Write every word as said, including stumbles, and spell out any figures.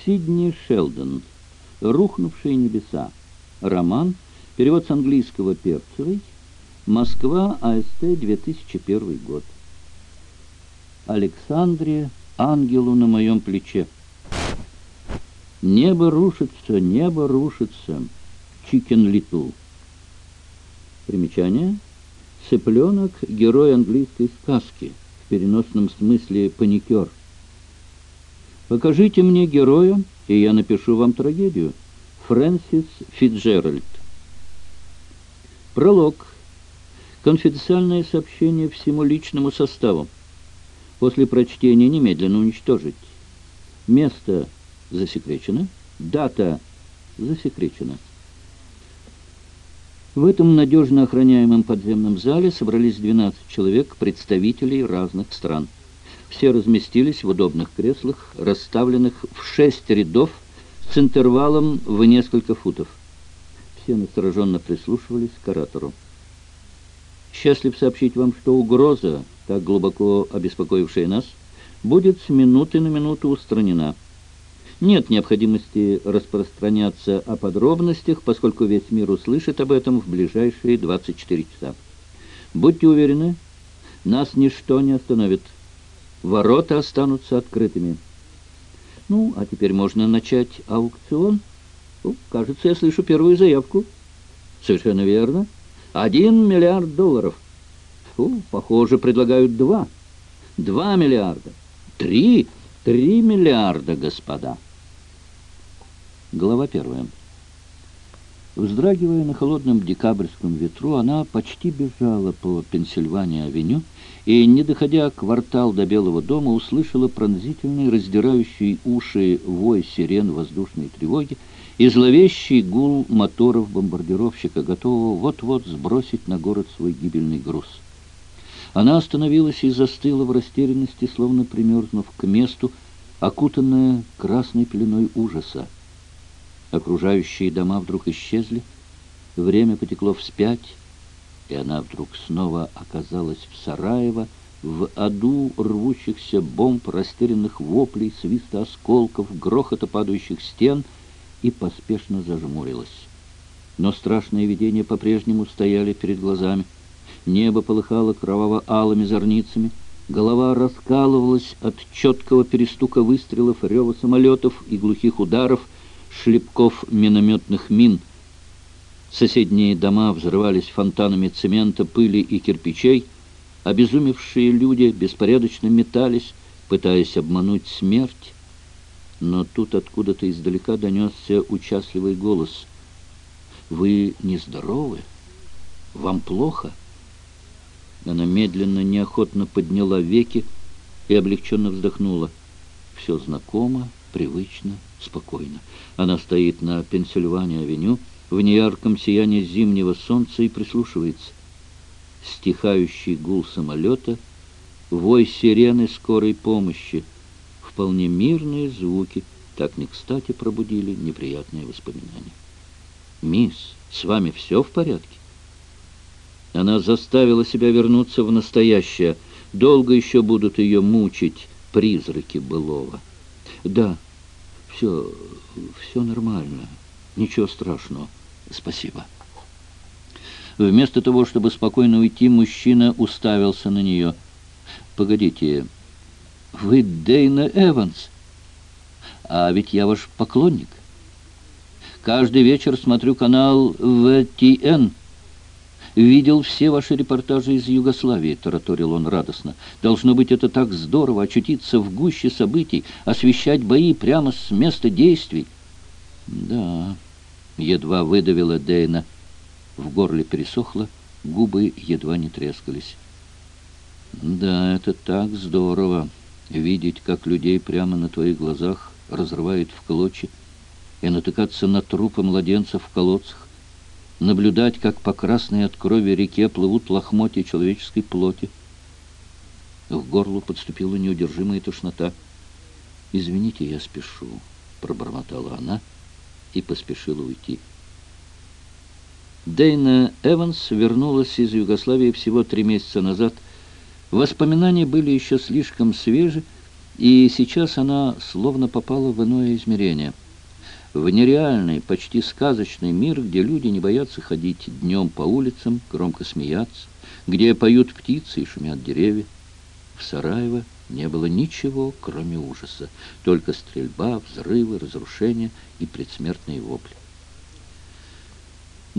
Сидни Шелдон. «Рухнувшие небеса». Роман. Перевод с английского Перцевой. Москва, АСТ, две тысячи первый год. Александре, ангелу на моем плече. Небо рушится, небо рушится. Чикен Литл. Примечание. Цыпленок — герой английской сказки, в переносном смысле паникер. Покажите мне героя, и я напишу вам трагедию. Фрэнсис Фитджеральд. Пролог. Конфиденциальное сообщение всему личному составу. После прочтения немедленно уничтожить. Место засекречено. Дата засекречена. В этом надежно охраняемом подземном зале собрались двенадцать человек, представителей разных стран. Все разместились в удобных креслах, расставленных в шесть рядов с интервалом в несколько футов. Все настороженно прислушивались к оратору. «Счастлив сообщить вам, что угроза, так глубоко обеспокоившая нас, будет с минуты на минуту устранена. Нет необходимости распространяться о подробностях, поскольку весь мир услышит об этом в ближайшие двадцать четыре часа. Будьте уверены, нас ничто не остановит. Ворота останутся открытыми. Ну, а теперь можно начать аукцион. О, кажется, я слышу первую заявку. Совершенно верно. Один миллиард долларов. О, похоже, предлагают два. Два миллиарда. Три. Три миллиарда, господа. Глава первая. Вздрагивая на холодном декабрьском ветру, она почти бежала по Пенсильвания-авеню и, не доходя квартал до Белого дома, услышала пронзительный, раздирающий уши вой сирен воздушной тревоги и зловещий гул моторов бомбардировщика, готового вот-вот сбросить на город свой гибельный груз. Она остановилась и застыла в растерянности, словно примерзнув к месту, окутанная красной пеленой ужаса. Окружающие дома вдруг исчезли, время потекло вспять, и она вдруг снова оказалась в Сараево, в аду рвущихся бомб, растерянных воплей, свиста осколков, грохота падающих стен, и поспешно зажмурилась. Но страшные видения по-прежнему стояли перед глазами. Небо полыхало кроваво-алыми зорницами, голова раскалывалась от четкого перестука выстрелов, рева самолетов и глухих ударов, шлепков минометных мин. Соседние дома взрывались фонтанами цемента, пыли и кирпичей. Обезумевшие люди беспорядочно метались, пытаясь обмануть смерть. Но тут откуда-то издалека донесся участливый голос. «Вы нездоровы? Вам плохо?» Она медленно, неохотно подняла веки и облегченно вздохнула. Все знакомо, привычно, спокойно. Она стоит на Пенсильвания-авеню в неярком сиянии зимнего солнца и прислушивается. Стихающий гул самолета, вой сирены скорой помощи, вполне мирные звуки, так не кстати пробудили неприятные воспоминания. «Мисс, с вами все в порядке?» Она заставила себя вернуться в настоящее. Долго еще будут ее мучить призраки былого. «Да, все, все нормально. Ничего страшного. Спасибо». Вместо того, чтобы спокойно уйти, мужчина уставился на нее. «Погодите, вы Дейна Эванс? А ведь я ваш поклонник. Каждый вечер смотрю канал вэ тэ эн. Видел все ваши репортажи из Югославии», — тараторил он радостно. «Должно быть, это так здорово — очутиться в гуще событий, освещать бои прямо с места действий». «Да», — едва выдавила Дейна. В горле пересохло, губы едва не трескались. «Да, это так здорово — видеть, как людей прямо на твоих глазах разрывает в клочья, и натыкаться на трупы младенцев в колодцах, наблюдать, как по красной от крови реке плывут лохмотья человеческой плоти». К горлу подступила неудержимая тошнота. «Извините, я спешу», — пробормотала она и поспешила уйти. Дейна Эванс вернулась из Югославии всего три месяца назад. Воспоминания были еще слишком свежи, И сейчас она словно попала в иное измерение, в нереальный, почти сказочный мир, где люди не боятся ходить днем по улицам, громко смеяться, где поют птицы и шумят деревья. В Сараево не было ничего, кроме ужаса, только стрельба, взрывы, разрушения и предсмертные вопли.